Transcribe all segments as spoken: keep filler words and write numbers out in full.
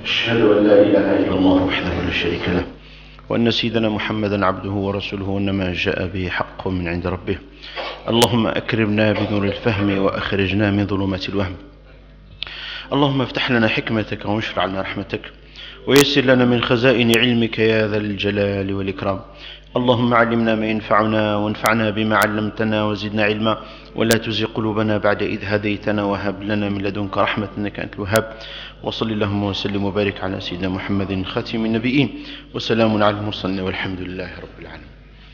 أشهد أن لا إله إلا الله وحده لا شريك له وأن سيدنا محمدا عبده ورسوله وإنما جاء به حق من عند ربه. اللهم أكرمنا بنور الفهم وأخرجنا من ظلمات الوهم. اللهم افتح لنا حكمتك وانشر علينا رحمتك ويسر لنا من خزائن علمك يا ذا الجلال والإكرام. اللهم علمنا ما ينفعنا وانفعنا بما علمتنا وزدنا علما ولا تزغ قلوبنا بعد إذ هديتنا وهب لنا من لدنك رحمة إنك أنت الوهاب. وصل اللهم وسلم وبارك على سيدنا محمد خاتم النبيين وسلام على المرسلين والحمد لله رب العالمين.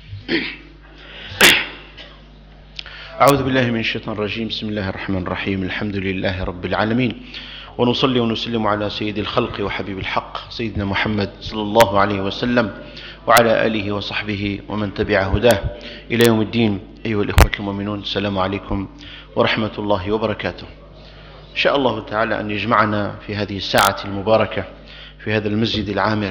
أعوذ بالله من الشيطان الرجيم. بسم الله الرحمن الرحيم. الحمد لله رب العالمين ونصلي ونسلم على سيد الخلق وحبيب الحق سيدنا محمد صلى الله عليه وسلم وعلى آله وصحبه ومن تبع هداه إلى يوم الدين. أيها الإخوة المؤمنون، السلام عليكم ورحمة الله وبركاته. إن شاء الله تعالى أن يجمعنا في هذه الساعة المباركة في هذا المسجد العامر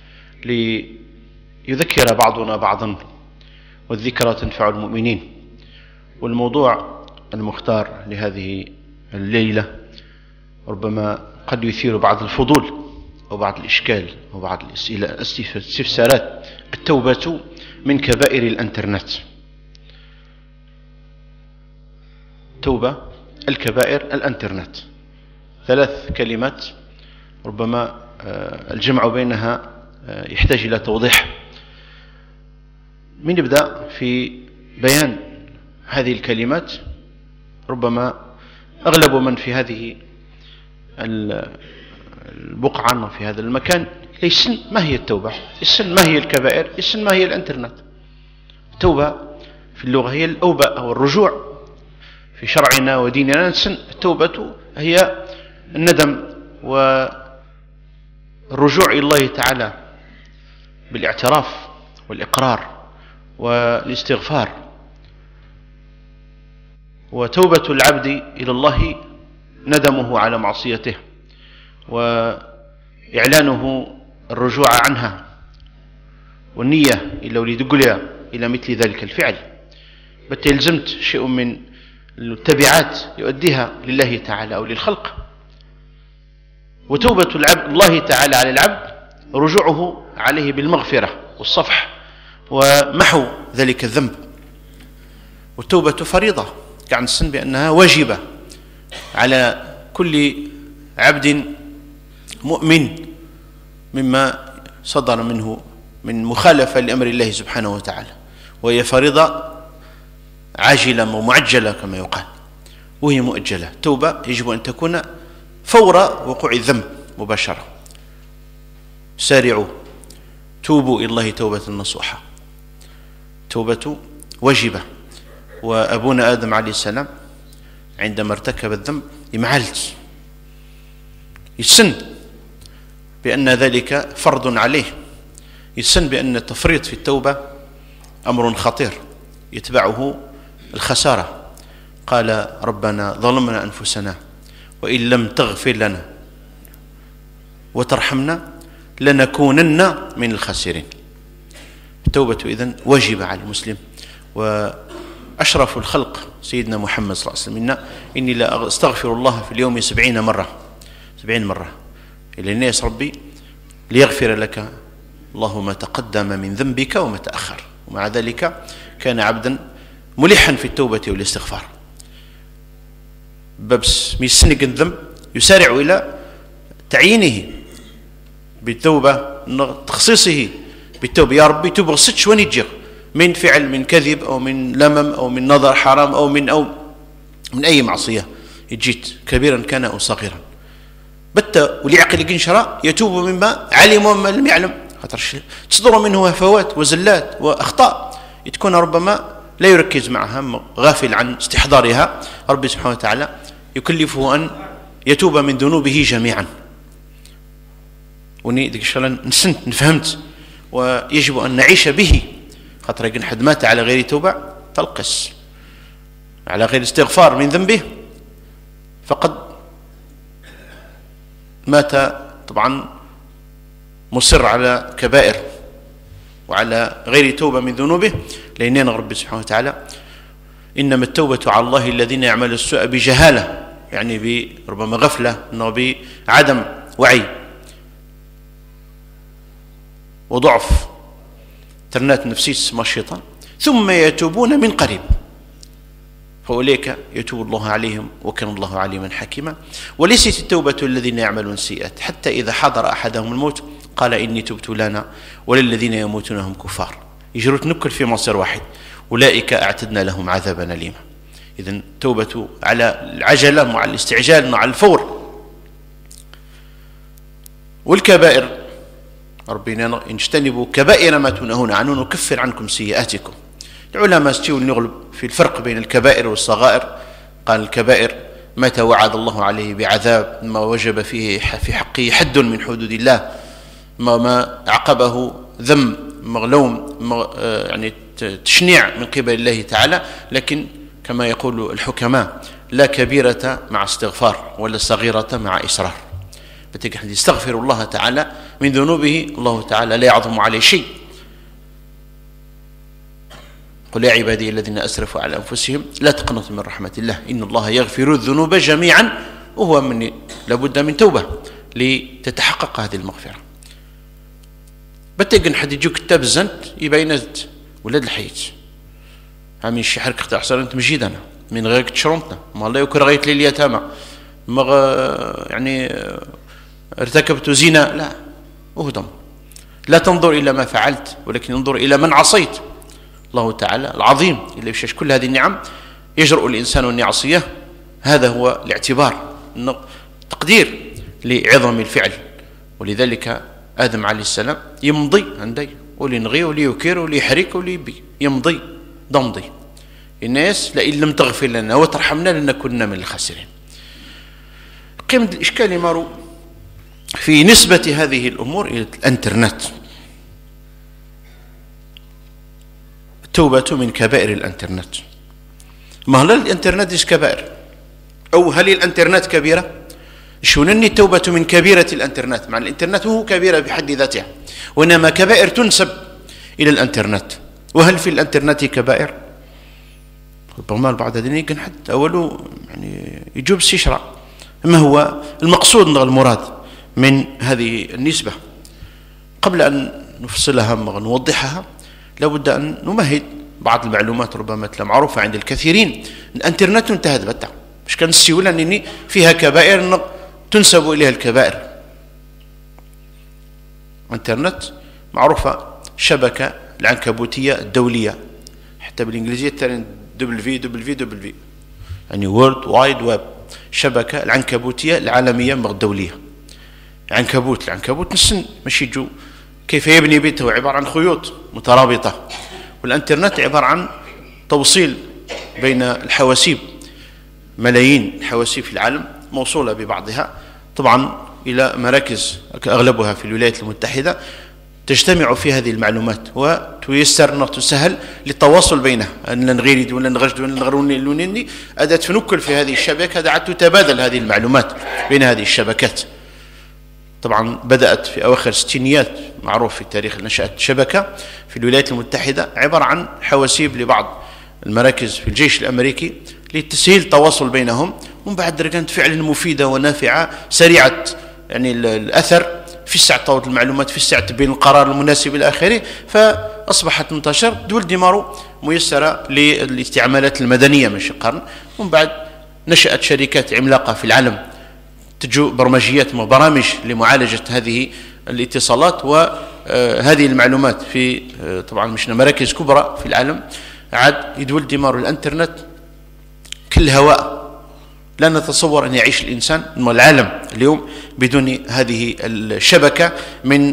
ليذكر بعضنا بعضا، والذكرى تنفع المؤمنين. والموضوع المختار لهذه الليلة ربما قد يثير بعض الفضول أو بعض الإشكال أو بعض الأسئلة الاستفسارات: التوبة من كبائر الانترنت. توبة الكبائر الانترنت، ثلاث كلمات ربما الجمع بينها يحتاج إلى توضيح. من نبدأ في بيان هذه الكلمات؟ ربما أغلب من في هذه البقعة وفي هذا المكان يسن ما هي التوبة، يسن ما هي الكبائر، يسن ما هي الانترنت. التوبة في اللغة هي الأوبة أو الرجوع. في شرعنا وديننا نسن التوبة هي الندم والرجوع إلى الله تعالى بالاعتراف والإقرار والاستغفار. وتوبة العبد إلى الله ندمه على معصيته وإعلانه الرجوع عنها والنية إلى وليدقلها إلى مثل ذلك الفعل. بت يلزمت شيء من التبعات يؤديها لله تعالى أو للخلق. وتوبة العبد الله تعالى على العبد رجوعه عليه بالمغفرة والصفح ومحو ذلك الذنب. والتوبة فريضة، كعن السن بأنها واجبة على كل عبد مؤمن مما صدر منه من مخالفة لأمر الله سبحانه وتعالى، وهي فريضة عاجلة ومعجلة كما يقال، وهي مؤجلة. توبة يجب أن تكون فور وقوع الذنب مباشرة. سارعوا توبوا إلى الله توبة نصوحة. توبة واجبة. وأبونا آدم عليه السلام عندما ارتكب الذنب يمعلت يسن بأن ذلك فرض عليه، يسن بأن التفريط في التوبة أمر خطير يتبعه الخسارة. قال: ربنا ظلمنا أنفسنا وإن لم تغفر لنا وترحمنا لنكونن من الخاسرين. التوبة إذن واجبة على المسلم. وأشرف الخلق سيدنا محمد صلى الله عليه وسلم: إن إني لا أستغفر الله في اليوم سبعين مرة سبعين مرة إلى الناس ربي ليغفر لك الله ما تقدم من ذنبك وما تأخر. ومع ذلك كان عبدا ملحا في التوبة والاستغفار. ببس ميسنق الذنب يسارع إلى تعيينه بالتوبة، تخصيصه بالتوبة. يا ربي توب غسطش ونجيغ من فعل من كذب أو من لمم أو من نظر حرام أو من أو من أي معصية يجيت كبيرا كان أو صغيرا. بت وليعقل قنشرة يتوب مما علم وما لم يعلم. خاطر تصدر منه هفوات وزلات وأخطاء تكون ربما لا يركز معها، غافل عن استحضارها. ربي سبحانه وتعالى يكلفه أن يتوب من ذنوبه جميعا. وني ديك الشغلة نسنت نفهمت ويجب أن نعيش به. خاطر يكون حد مات على غير توبة تلقس على غير استغفار من ذنبه فقد مات طبعا مصر على كبائر وعلى غير توبة من ذنوبه. لأن ربي سبحانه وتعالى: إنما التوبة على الله الذين يعملوا السوء بجهالة، يعني بربما غفلة، إنه بعدم وعي. وضعف ترنات نفسية تسمى الشيطان، ثم يتوبون من قريب فأولئك يتوب الله عليهم وكان الله عليما حكيما. وليست التوبة الذين يعملون السيئات حتى إذا حضر أحدهم الموت قال إني تبت لنا وللذين يموتون هم كفار، يجروا تنكل في مصير واحد، أولئك أعتدنا لهم عذابا أليما. إذن توبة على العجلة مع الاستعجال مع الفور. والكبائر ربنا إن اجتنبوا كبائر ما تنهون عنه نكفر عنكم سيئاتكم. العلماء استووا نغلب في الفرق بين الكبائر والصغائر. قال الكبائر ما توعد الله عليه بعذاب، ما وجب فيه في حقه حد من حدود الله، ما, ما عقبه ذم مغلوم يعني تشنيع من قبل الله تعالى. لكن كما يقول الحكماء لا كبيرة مع استغفار ولا صغيرة مع إصرار. بتجي يستغفر الله تعالى من ذنوبه، الله تعالى لا يعظم عليه شيء. قل يا عبادي الذين أسرفوا على أنفسهم لا تقنطوا من رحمة الله إن الله يغفر الذنوب جميعا، وهو من لابد من توبة لتتحقق هذه المغفرة. بتجن حد يجوك كتاب الزنت يبينت ولاد الحيت عامين شي حركة اختار حصل أنت مجيد أنا من غيرك تشرمتنا ما الله يكره غيت لي اليتامى ما يعني ارتكبت زنا، لا اهدم، لا تنظر إلى ما فعلت ولكن انظر إلى من عصيت. الله تعالى العظيم اللي يشاش كل هذه النعم يجرؤ الإنسان أن يعصيه. هذا هو الاعتبار، تقدير لعظم الفعل. ولذلك آدم عليه السلام يمضي عندي ولي نغي ولي يكير ولي يحرك ولي يبي يمضي ضمضي الناس لئن لم تغفر لنا وترحمنا لنكن من الخاسرين. قيمة الإشكال مارو في نسبة هذه الأمور إلى الانترنت. التوبة من كبائر الانترنت. ما هل الانترنت إيش كبائر؟ أو هل الانترنت كبيرة؟ شونني التوبة من كبيرة الانترنت، مع الانترنت هو كبيرة بحد ذاتها، وإنما كبائر تنسب إلى الانترنت. وهل في الانترنت كبائر؟ ربما البعض هذين يمكن حتى أوله يعني يجوب استشراء ما هو المقصود المراد من هذه النسبة. قبل أن نفصلها ونوضحها لابد أن نمهد بعض المعلومات ربما معروفة عند الكثيرين. الانترنت انتهت بتاع مش كان السيولة أنني فيها كبائر تنسب إليها الكبائر. الانترنت معروفة شبكة العنكبوتية الدولية، حتى بالإنجليزية ترى دبليو دبليو دبليو يعني وورد وايد ويب، شبكة العنكبوتية العالمية الدولية. عنكبوت العنكبوت نسن ماشي يجو كيف يبني بيته عبارة عن خيوط مترابطة، والانترنت عبارة عن توصيل بين الحواسيب، ملايين الحواسيب في العالم موصولة ببعضها طبعا إلى مراكز أغلبها في الولايات المتحدة تجتمع في هذه المعلومات وتيسر وتسهل للتواصل بينها. أن نغيرد ولا نغجد ولا نغروني لونيني أداة فنكل في هذه الشبكة دعت تتبادل هذه المعلومات بين هذه الشبكات. طبعا بدأت في أواخر الستينيات، معروف في تاريخ نشأة شبكة في الولايات المتحدة عبارة عن حواسيب لبعض المراكز في الجيش الأمريكي لتسهيل التواصل بينهم، ومن بعد كانت فعلا مفيدة ونافعة سريعة يعني الأثر في الساعة طاوة المعلومات في الساعة بين القرار المناسب إلى آخره، فأصبحت منتشر دول ديمارو ميسرة للاستعمالات المدنية من قرن. ومن بعد نشأت شركات عملاقة في العالم تجو برمجيات وبرامج لمعالجة هذه الاتصالات وهذه المعلومات في طبعا مش مراكز كبرى في العالم. عاد يدول ديمارو الانترنت كل هواء، لا نتصور أن يعيش الإنسان والعالم اليوم بدون هذه الشبكة من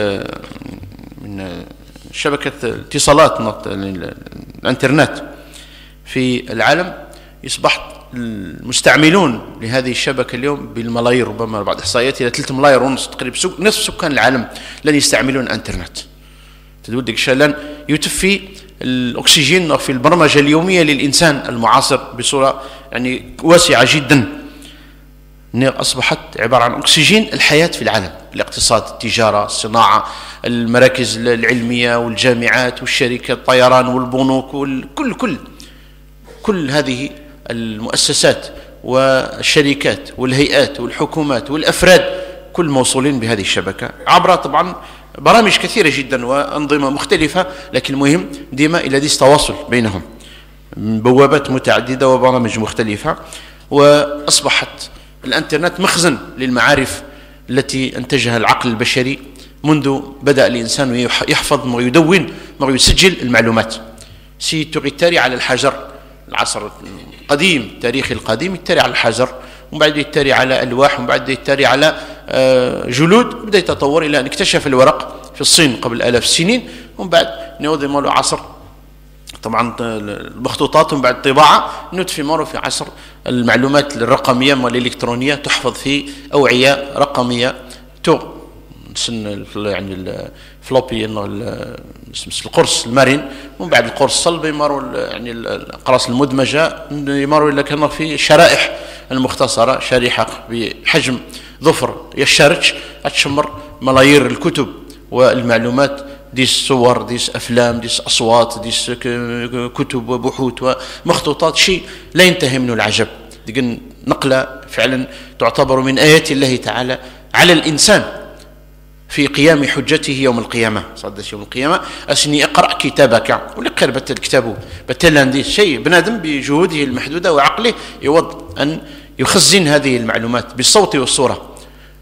من شبكة الاتصالات الانترنت في العالم. يصبح المستعملون لهذه الشبكة اليوم بالملايير، ربما بعض إحصائيات إلى ثلاثة ملايير ونص تقريبا نصف سكان العالم لن يستعملون الانترنت. تدودك شلن يتفي الأكسجين في البرمجة اليومية للإنسان المعاصر بصورة يعني واسعة جدا. أصبحت عبارة عن أكسجين الحياة في العالم، الاقتصاد، التجارة، الصناعة، المراكز العلمية والجامعات والشركات، الطيران والبنوك وكل كل كل هذه المؤسسات والشركات والهيئات والحكومات والأفراد كل موصولين بهذه الشبكة عبر طبعا برامج كثيرة جدا وأنظمة مختلفة، لكن المهم ديما إلى ديس تواصل بينهم، بوابات متعددة وبرامج مختلفة. وأصبحت الانترنت مخزن للمعارف التي انتجها العقل البشري منذ بدأ الإنسان يحفظ ويدون ويسجل المعلومات. سي تغتاري على الحجر، العصر القديم التاريخي القديم يتاري على الحجر، ومن بعد يتاري على ألواح، ومن بعد يتاري على جلود، بدأ يتطور إلى أن اكتشف الورق في الصين قبل آلاف السنين، ومن بعد نوضي مالو عصر طبعا المخطوطات، ومن بعد الطباعة نوت مالو في عصر المعلومات الرقمية والإلكترونية، تحفظ في أوعية رقمية تو سن يعني الفلوبي القرص المرن، ومن بعد القرص الصلب يماروا يعني الأقراص المدمجة يماروا إلا كان في شرائح المختصرة، شريحة بحجم ظفر يشارج تشمر ملايير الكتب والمعلومات، ديس صور، ديس أفلام، ديس أصوات، ديس كتب وبحوث ومخطوطات، شيء لا ينتهي منه العجب. دي نقلة فعلا تعتبر من آيات الله تعالى على الإنسان في قيام حجته يوم القيامة. صدق يوم القيامة أسني اقرأ كتابك، ولا قرأ بتل كتابه بتل عندي شيء بنادم بجهوده المحدودة وعقله يوض أن يخزن هذه المعلومات بالصوت والصورة،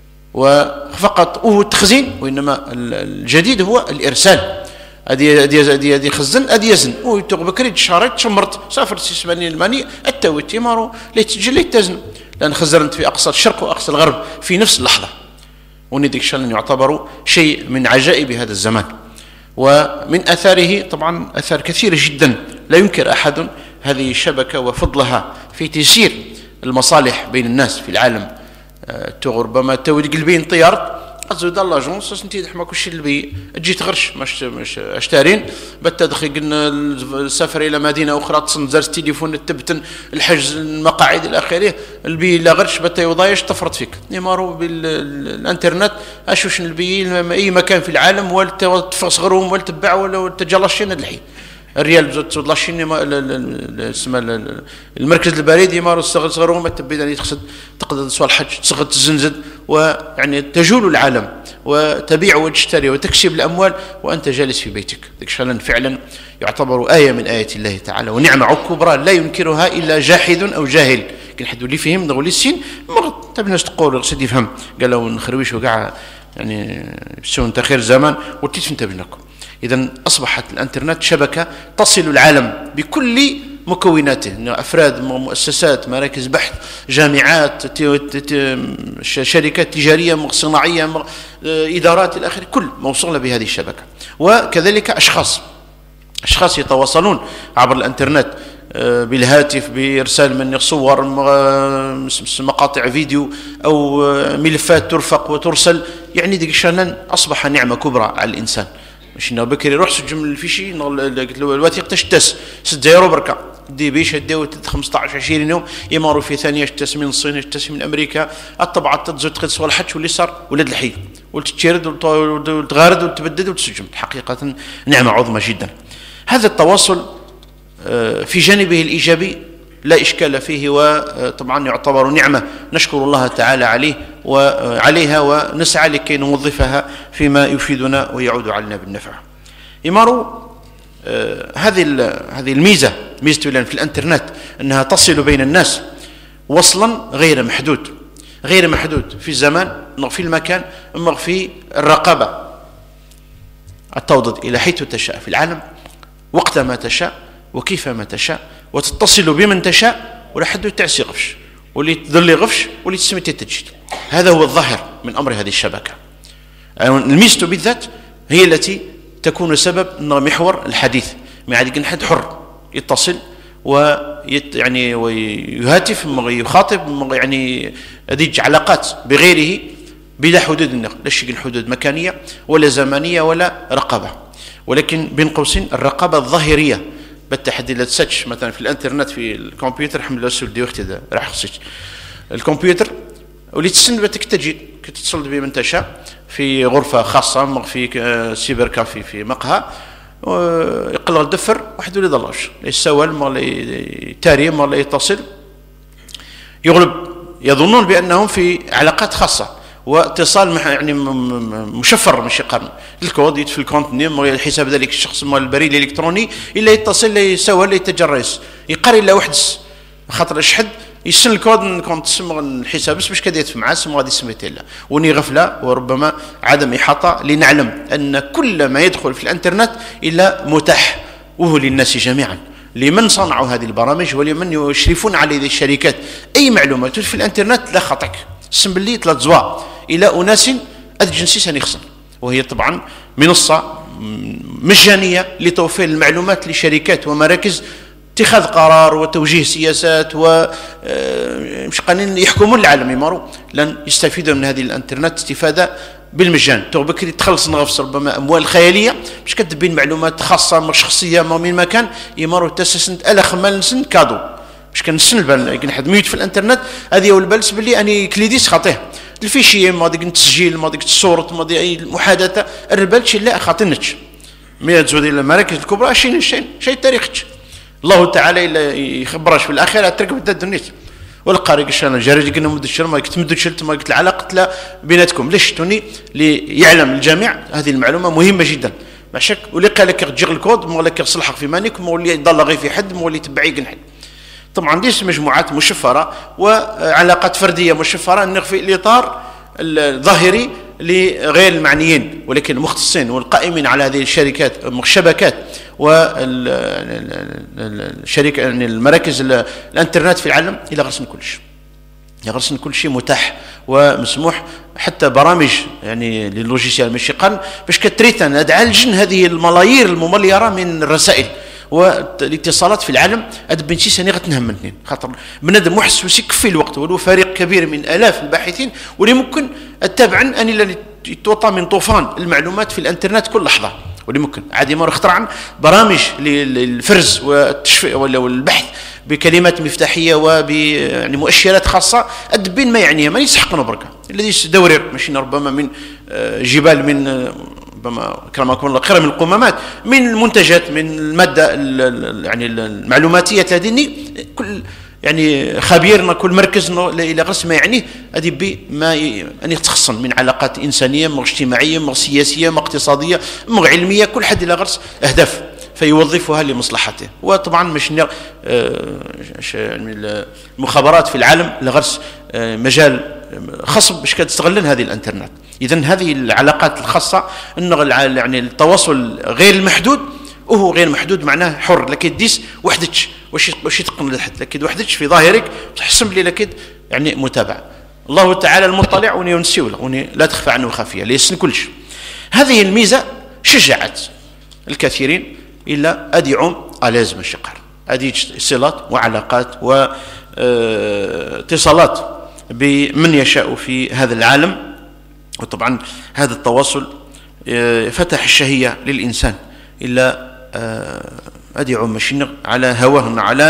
وفقط هو التخزين، وإنما الجديد هو الإرسال. أدي أدي أدي أدي خزن أدي يزن ويتوق بكري شارت شمرت سافرت سيسماني الماني التوت يمارو ليتجل ليتزن، لأن خزرت في أقصى الشرق وأقصى الغرب في نفس اللحظة، ونديك شان يعتبر شيء من عجائب هذا الزمان. ومن أثاره طبعا أثار كثيرة جدا لا ينكر أحد هذه الشبكة وفضلها في تيسير المصالح بين الناس في العالم. تو ربما تود قلبين طيارت أزود الله جونس أنتي دحما كل شيء اللي تجي تغرش مش مش أشتارين بتدخل قلنا السفر إلى مدينة أخرى تصنزر التليفون التبتن الحجز المقاعد إلى آخره البي لا غرش بتا يضايش تفرط فيك نيمارو بالإنترنت أشوش البي أي مكان في العالم ولا تصغرهم ولا تبع ولا تجلشين الحين الريال تجلشين اسمه المركز البريدي مارو صغرهم تبيد أن يتقصد تقدر سوى الحج تصغر تزنزد ويعني تجول العالم وتبيع وتشتري وتكسب الأموال وأنت جالس في بيتك. ذلك فعلا يعتبر آية من آيات الله تعالى ونعمة كبرى لا ينكرها إلا جاحد أو جاهل. كن حد اللي فيهم نقول السين مرة تبي الناس تقول غسد يفهم قالوا نخرويش وقع يعني سون تخير زمان وتيت انت بينكم. إذا أصبحت الإنترنت شبكة تصل العالم بكل مكوناته، أفراد، مؤسسات، مراكز بحث، جامعات، شركات تجارية، صناعية، إدارات إلى آخره، كل موصولة بهذه الشبكة. وكذلك أشخاص أشخاص يتواصلون عبر الإنترنت بالهاتف بإرسال من صور مقاطع فيديو أو ملفات ترفق وترسل. يعني ديك شانن أصبح نعمة كبرى على الإنسان. مش إنه بكري روح سجم الفيشي قلت له الوثيق تشتس ست زيرو بركة دي بيش هديو خمسة عشر عشرين يوم يماروا في ثانية اشتس من الصين اشتس من أمريكا الطبعات تزود تقدس ولا حتى واللي صار ولد الحي وتتشرد وتغارد وتبدد وتسجم. حقيقة نعمة عظمى جدا. هذا التواصل في جانبه الإيجابي لا إشكال فيه، وطبعا يعتبر نعمة نشكر الله تعالى عليه وعليها ونسعى لكي نوظفها فيما يفيدنا ويعود علينا بالنفع. إمارو هذه هذه الميزة ميزة في الإنترنت أنها تصل بين الناس وصلا غير محدود غير محدود في الزمان في المكان أما في الرقابة التوضد إلى حيث تشاء في العالم وقت ما تشاء وكيفما تشاء وتتصل بمن تشاء ولا حد يتعسي غفش واللي تظل غفش واللي تسمي تتجد. هذا هو الظاهر من أمر هذه الشبكة. يعني الميزة بالذات هي التي تكون سبب محور الحديث. ما عاد حد حر يتصل ويت يعني ويهاتف ويخاطب يعني هذه علاقات بغيره بلا حدود، لا شيء حدود مكانية ولا زمانية ولا رقابة، ولكن بين قوسين الرقابة الظاهرية بالتحدي. لا تساتش مثلا في الانترنت في الكمبيوتر الحمد لله سولدي وقت هذا راح خصك الكمبيوتر ولي تسند بتك تجي تتصل به من تشاء في غرفة خاصة في سيبر كافي في مقهى يقلل الدفر واحد ولا ضلاش يسول ما يتاري ما يتصل يغلب يظنون بأنهم في علاقات خاصة واتصال يعني مشفر ماشي قرن الكود يدفل الكونت نيم الحساب ذلك الشخص مال البريد الالكتروني الا يتصل لا يسوى لا يتجرس يقري لا وحدس خاطر شحد يسن الكود كونت تسمى الحساب بس باش كدا يدفع معاه سمو غادي سميتي لا وني غفله وربما عدم احاطه لنعلم ان كل ما يدخل في الانترنت الا متاح وهو للناس جميعا لمن صنعوا هذه البرامج ولمن يشرفون على هذه الشركات. اي معلومات في الانترنت لا خطئك سم باللي ثلاث زوا الى اناس هذا الجنسي سنخصم وهي طبعا منصه مجانيه لتوفير المعلومات لشركات ومراكز اتخاذ قرار وتوجيه سياسات و مش قانين يحكمون العالم يمروا لن يستفيدوا من هذه الانترنت استفاده بالمجان. تو بكري تخلص نغفص ربما اموال خياليه باش كتبين معلومات خاصه شخصيه ما من مكان يمروا تسسنت الا خمال نسن كادو باش كنسن البال كنحد ميوت في الانترنت هذه هو البالس باللي اني كليديس خاطيه الفيشي ما ديك التسجيل ما ديك الصوره ما ديك اي محادثه الربال شي لا خاطينتش مية زود الى المراكز الكبرى شي شي شي تاريخ الله تعالى الا يخبرش في الاخره تركب الدنيا والقارئ قشنا جاري قلنا مد الشر ما تمدوا شلت ما قلت العلاقه لا بيناتكم ليش توني ليعلم الجميع هذه المعلومه مهمه جدا مع شك واللي قال لك تجيغ الكود مو لك يصلحك في مانيك مو اللي يضل غير في حد مو اللي تبعي قنحل. طبعا ديش مجموعات مشفره وعلاقات فرديه مشفره نخفي الاطار الظاهري لغير المعنيين ولكن المختصين والقائمين على هذه الشركات الشبكات والشركه يعني المراكز الانترنت في العالم الى غرسن كل شيء غرسن كل شيء متاح ومسموح حتى برامج يعني لللوجيسيال ماشي قرن باش كتريتن ادعالجن هذه الملايير الممليره من الرسائل والاتصالات في العالم هاد بنتي سني غتنهم اثنين خاطر بنادم محس يكفي الوقت ولو فريق كبير من الاف الباحثين واللي ممكن التابعا ان يتوطى من طوفان المعلومات في الانترنت كل لحظه واللي ممكن عادي ما اخترعا برامج للفرز والتشفير ولا البحث بكلمات مفتاحيه وب يعني مؤشرات خاصه ادبين ما يعنيها ما يسحقنا بركه الذي دورير ماشي ربما من جبال من ربما كما يكون الله خير من القمامات من المنتجات من الماده يعني المعلوماتيه تديني كل يعني خبيرنا كل مركزنا الى غرس ما يعنيه هذه بما ان يتخصن من علاقات انسانيه ما اجتماعيه ما سياسيه ما اقتصاديه ما علميه كل حد الى غرس اهداف فيوظفها لمصلحته. وطبعا مش المخابرات في العالم لغرس مجال خصب باش كتستغلن هذه الانترنت. اذا هذه العلاقات الخاصه انه يعني التواصل غير المحدود وهو غير محدود معناه حر لكن ديس وحدتش واش واش يتقن لحد لكن وحدتش في ظاهرك تحسب لي لكن يعني متابع الله تعالى المطلع وني ونسيول وني لا تخفى عنه خافيه ليسن كلش. هذه الميزه شجعت الكثيرين الا ادعم لازم الشقر هذه صلات وعلاقات واتصالات بمن يشاء في هذا العالم. وطبعا هذا التواصل فتح الشهيه للانسان الا ادعو ماشي على هواه على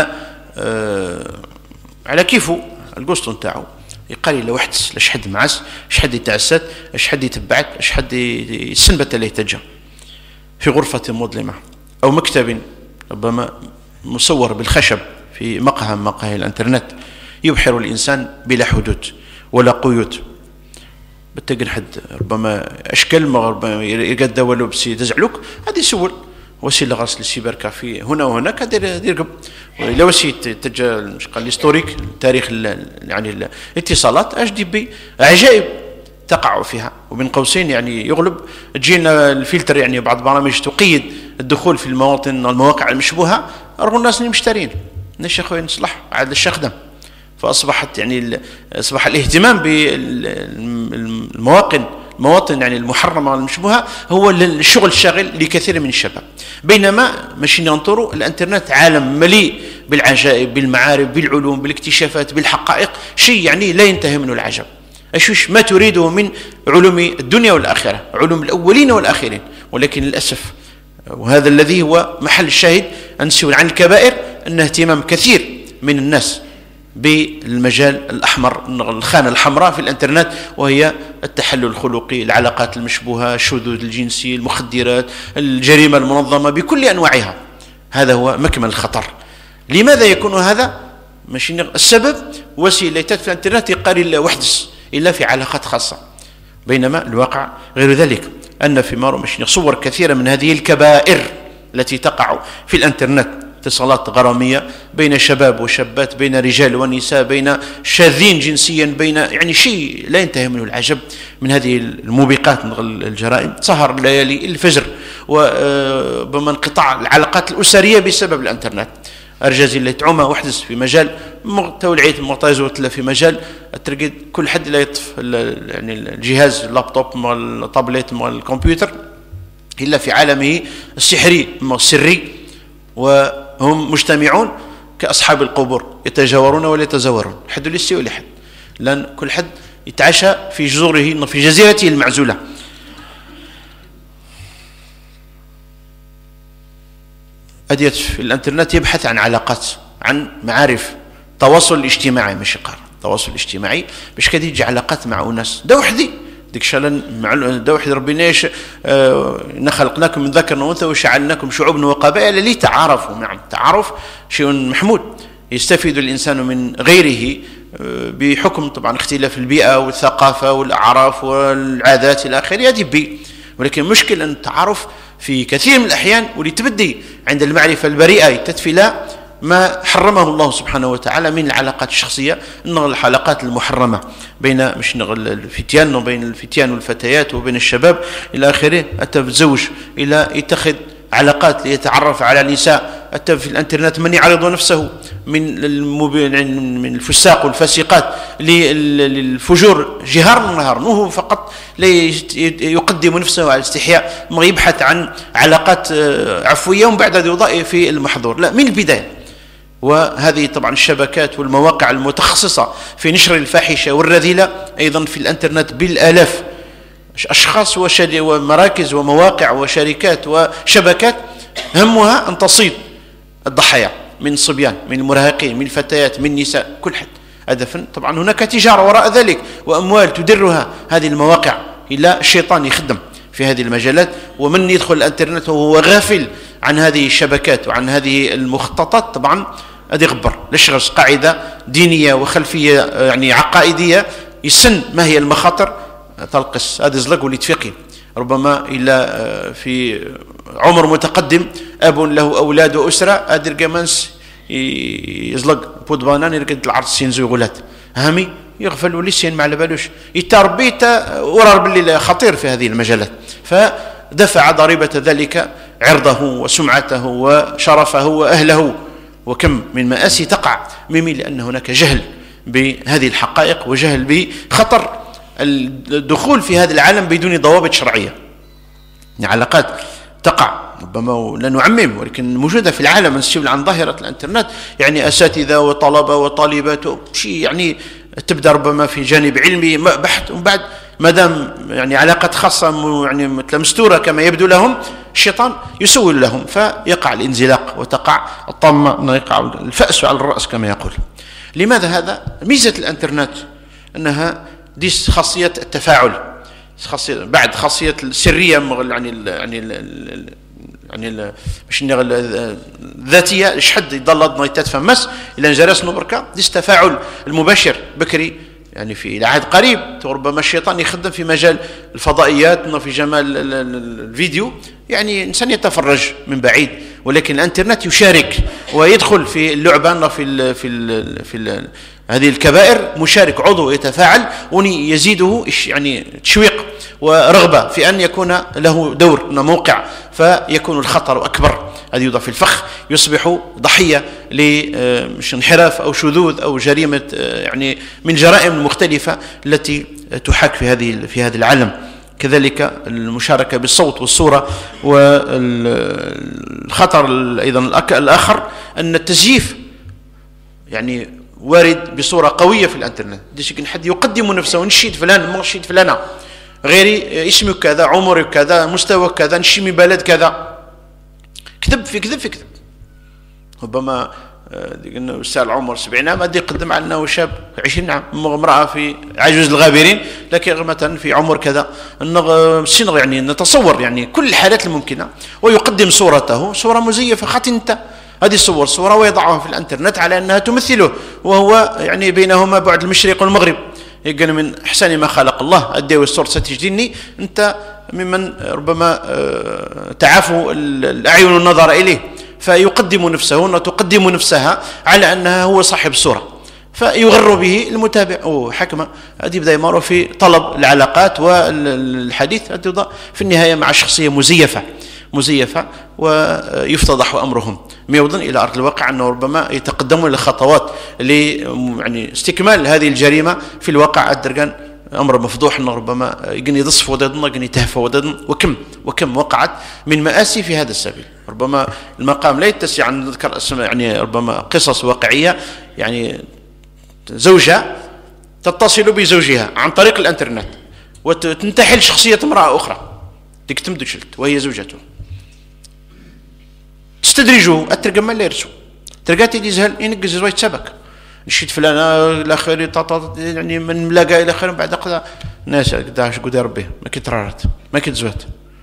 على كيفه القسط نتاعو يقال له واحد لاش حد معس اش حد يتعسد اش حد يتبعك اش حد يسنبت له تجا في غرفه مظلمه او مكتب ربما مصور بالخشب في مقهى مقاهي الانترنت يبحر الانسان بلا حدود ولا قيود بتلقى حد ربما اشكال ما ربما يقدر ولو بس يدزعلوك هذه سول وسيله غسل السيبر كافي هنا وهناك دير دير ولا وسيله تجا مش قال الهستوريك التاريخ يعني الاتصالات اش دي بي عجائب تقع فيها وبين قوسين يعني يغلب تجينا الفلتر يعني بعض البرامج تقيد الدخول في المواطن المواقع المشبوهه رغم الناس اللي مشترين ناش اخويا نصلح عاد الشخدم فاصبحت يعني اصبح الاهتمام بالمواطن المواطن يعني المحرمه المشبوهه هو الشغل الشاغل لكثير من الشباب. بينما ماشي ننظروا الانترنت عالم مليء بالعجائب بالمعارف بالعلوم بالاكتشافات بالحقائق شيء يعني لا ينتهي منه العجب. أشوش ما تريده من علوم الدنيا والآخرة علوم الأولين والآخرين ولكن للأسف وهذا الذي هو محل الشاهد أنسوا عن الكبائر أن اهتمام كثير من الناس بالمجال الأحمر الخانة الحمراء في الانترنت وهي التحلل الخلقي العلاقات المشبوهة الشذوذ الجنسي المخدرات الجريمة المنظمة بكل أنواعها. هذا هو مكمن الخطر. لماذا يكون هذا؟ ماشي السبب وسيلة في الانترنت يقال إلا وحدس إلا في علاقات خاصة بينما الواقع غير ذلك، أن في مش صور كثيرة من هذه الكبائر التي تقع في الانترنت، اتصالات غرامية بين شباب وشابات، بين رجال ونساء، بين شاذين جنسيا، بين يعني شيء لا ينتهي منه العجب من هذه الموبقات من الجرائم. سهر ليالي الفجر، وبما انقطاع العلاقات الأسرية بسبب الانترنت. أرجاز اللي تعوما وحدث في مجال تولعية المغتاز وتلا في مجال تلقى كل حد لا يطف يعني الجهاز اللابتوب مع الطابلت مع الكمبيوتر إلا في عالمه السحري السري، وهم مجتمعون كأصحاب القبور يتجاورون ولا يتزاورون، حد ليس ولا حد، لأن كل حد يتعشى في جزره في جزيرته المعزولة. أديت في الانترنت يبحث عن علاقات، عن معارف، تواصل اجتماعي، مش قار تواصل اجتماعي باش كدي تجي علاقات مع ناس دا وحدي ديك شلن مع دا وحدي ربنا ايش آه خلقناكم من ذكر وانثى وجعلناكم شعوبا وقبائل لتعارفوا. نعم التعارف شيء محمود، يستفيد الانسان من غيره آه بحكم طبعا اختلاف البيئه والثقافه والاعراف والعادات الى اخره، هذه بي. ولكن مشكل ان التعارف في كثير من الأحيان ولتبدي عند المعرفة البريئة تتفي ما حرمه الله سبحانه وتعالى من العلاقات الشخصية، إن الحلقات المحرمة بين مش الفتيان وبين الفتيان والفتيات وبين الشباب إلى آخره، أتى بتزوج إلى يتخذ علاقات ليتعرف على نساء، أتى في الانترنت من يعرض نفسه من من الفساق والفاسقات للفجور جهارا ونهارا، وهو فقط لا يقدم نفسه على استحياء، ما يبحث عن علاقات عفوية ومن بعد يضاء في المحظور، لا من البداية. وهذه طبعا الشبكات والمواقع المتخصصة في نشر الفاحشة والرذيلة أيضا في الانترنت بالآلاف، أشخاص ومراكز ومواقع وشركات وشبكات همها أن تصيد الضحايا من الصبيان، من المراهقين، من الفتيات، من النساء، كل حد. هدفا طبعا هناك تجارة وراء ذلك وأموال تدرها هذه المواقع إلى الشيطان يخدم في هذه المجالات. ومن يدخل الانترنت وهو غافل عن هذه الشبكات وعن هذه المخططات طبعا هذه غبر لشغل قاعدة دينية وخلفية يعني عقائدية يسن ما هي المخاطر تلقس هذا زلق ولي تفيقي، ربما إلا في عمر متقدم أب له أولاد وأسرة أدر جمانس يزلق بود بانان يرقد العرض سينزو يغولات هامي يغفل ولي سين ما على بالوش يتربيت ورار باللي خطير في هذه المجالات، فدفع ضريبة ذلك عرضه وسمعته وشرفه وأهله. وكم من مآسي تقع ممي لأن هناك جهل بهذه الحقائق وجهل بخطر الدخول في هذا العالم بدون ضوابط شرعية. علاقات تقع ربما لا نعمم ولكن موجودة في العالم، نسيب عن ظاهرة الانترنت يعني أساتذة وطلبة وطالبات شيء يعني تبدأ ربما في جانب علمي بحث، ومن بعد ما دام يعني علاقات خاصة يعني مثل مستورة كما يبدو لهم الشيطان يسول لهم، فيقع الانزلاق وتقع الطامة، يقع الفأس على الرأس كما يقول. لماذا هذا؟ ميزة الانترنت أنها دي خاصية التفاعل، خاصية بعد خاصية السرية يعني ال يعني ال يعني باش الذاتية ايش حد يضل نايتات فمس إلى جرس نبركا دي التفاعل المباشر بكري يعني في العهد قريب. ربما الشيطان يخدم في مجال الفضائيات في جمال الفيديو، يعني إنسان يتفرج من بعيد، ولكن الانترنت يشارك ويدخل في اللعبة في ال في ال في ال هذه الكبائر، مشارك عضو يتفاعل ويزيده يعني تشويق ورغبة في أن يكون له دور موقع، فيكون الخطر أكبر. هذه يوضع في الفخ، يصبح ضحية لانحراف أو شذوذ أو جريمة يعني من جرائم المختلفة التي تحاك في هذه في هذا العالم. كذلك المشاركة بالصوت والصورة. والخطر أيضا الآخر أن التزييف يعني وارد بصورة قوية في الانترنت، ديش حد يقدم نفسه نشيد فلان ما نشيد فلانة غيري اسمك كذا عمرك كذا مستوى كذا نشمي بلد كذا، كذب في كذب في كذب. ربما قلنا سال عمر سبعين عام أدي يقدم على شاب عشرين عام، امرأة في عجوز الغابرين لكن مثلا في عمر كذا، السن يعني نتصور يعني كل الحالات الممكنة، ويقدم صورته صورة مزيفة خاطئة انت هذه الصور صورة ويضعها في الانترنت على أنها تمثله، وهو يعني بينهما بعد المشرق والمغرب، يقول من أحسن ما خلق الله أديو الصور ستجديني أنت ممن ربما تعافوا الأعين والنظر إليه، فيقدم نفسه وتقدم نفسها على أنها هو صاحب الصورة، فيغر به المتابع. وحكمة هذه بداية مرة في طلب العلاقات والحديث في النهاية مع شخصية مزيفة مزيفة ويفتضح أمرهم ميوضا إلى أرض الواقع أنه ربما يتقدمون إلى خطوات ل يعني استكمال هذه الجريمة في الواقع الدرجان أمر مفضوح أنه ربما يقني يضصف وددنا يقني تهفى وددنا، وكم وكم وقعت من مآسي في هذا السبيل. ربما المقام لا يتسع أن نذكر أسماء يعني ربما قصص واقعية، يعني زوجة تتصل بزوجها عن طريق الانترنت وتنتحل شخصية امرأة أخرى ديك تمدشلت وهي زوجته، تستدرجه أترقم ما لا يرسو ترقاتي دي زهل ينقز زواج سبك نشيد فلانة إلى آخره يعني من ملاقى إلى آخره بعد قضاء ناس قداش قد ربي ما كترارت ما كتزوات،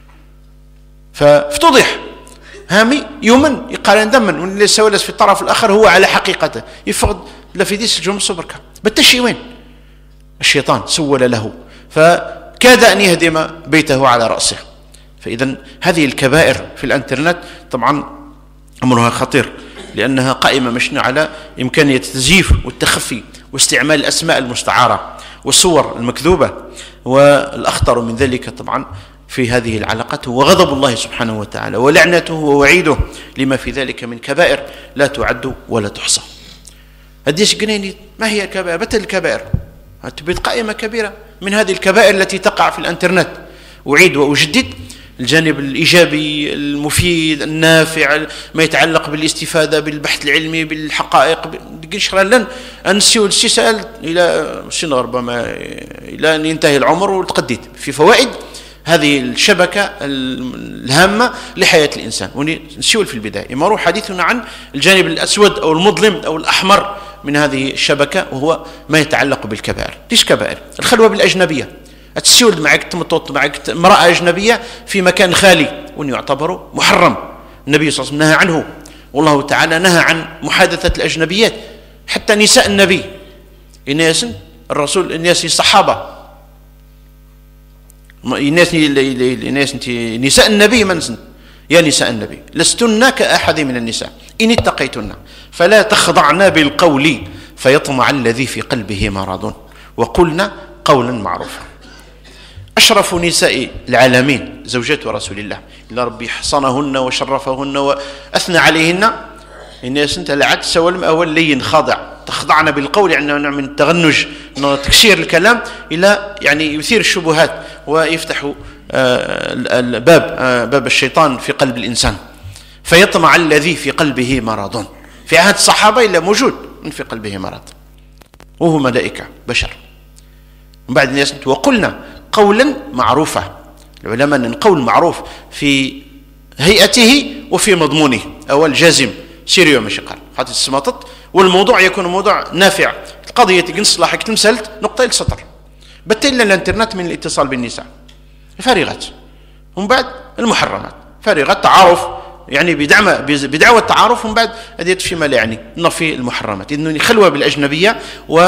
فافتضح هامي يوما يقارن دما واللي سولس في الطرف الآخر هو على حقيقته يفقد لا في ديس الجمل صبرك بالتشي وين الشيطان سول له فكاد أن يهدم بيته على رأسه. فإذا هذه الكبائر في الانترنت طبعا أمرها خطير، لأنها قائمة مشنة على إمكانية التزييف والتخفي واستعمال الأسماء المستعارة والصور المكذوبة. والأخطر من ذلك طبعا في هذه العلاقات هو غضب الله سبحانه وتعالى ولعنته ووعيده لما في ذلك من كبائر لا تعد ولا تحصى. هديش قنيني ما هي كبائر؟ بتل الكبائر تبيت قائمة كبيرة من هذه الكبائر التي تقع في الانترنت. أعيد وأجدد الجانب الإيجابي المفيد النافع ما يتعلق بالاستفادة بالبحث العلمي بالحقائق قشرا لن أنسيو السيسال إلى سنة ربما إلى أن ينتهي العمر وتقدد في فوائد هذه الشبكة الهامة لحياة الإنسان. ونسيول في البداية مروا حديثنا عن الجانب الأسود أو المظلم أو الأحمر من هذه الشبكة، وهو ما يتعلق بالكبائر. ليش كبائر؟ الخلوة بالأجنبية، التسيول معك تمطط معك امرأة أجنبية في مكان خالي وأن يعتبر محرم. النبي صلى الله عليه وسلم نهى عنه، والله تعالى نهى عن محادثة الأجنبيات حتى نساء النبي الناس الرسول الناس الصحابة الناس الناس نساء النبي من سن يا نساء النبي لستن كأحد من النساء إن اتقيتن فلا تخضعن بالقول فيطمع الذي في قلبه مرض وقلنا قولا معروفا. أشرف نساء العالمين زوجات رسول الله إلا ربي حصنهن وشرفهن وأثنى عليهن الناس انت العكس سوى المأول لين خاضع تخضعنا بالقول يعني نوع من التغنج تكسير الكلام إلى يعني يثير الشبهات ويفتح الباب باب الشيطان في قلب الإنسان فيطمع الذي في قلبه مرض. في عهد الصحابة إلا موجود من في قلبه مرض وهو ملائكة بشر. من بعد الناس وقلنا قولا معروفا. العلماء أن القول معروف في هيئته وفي مضمونه أول جازم سيريو ماشي قال خاطر السماطط والموضوع يكون موضوع نافع. القضية تقنص لاحق تمثلت نقطة السطر بتلا الانترنت من الاتصال بالنساء فارغات. ومن بعد المحرمات فارغات تعارف يعني بدعوة بدعوة التعارف. ومن بعد أديت فيما لا يعني نفي المحرمات إنه خلوة بالأجنبية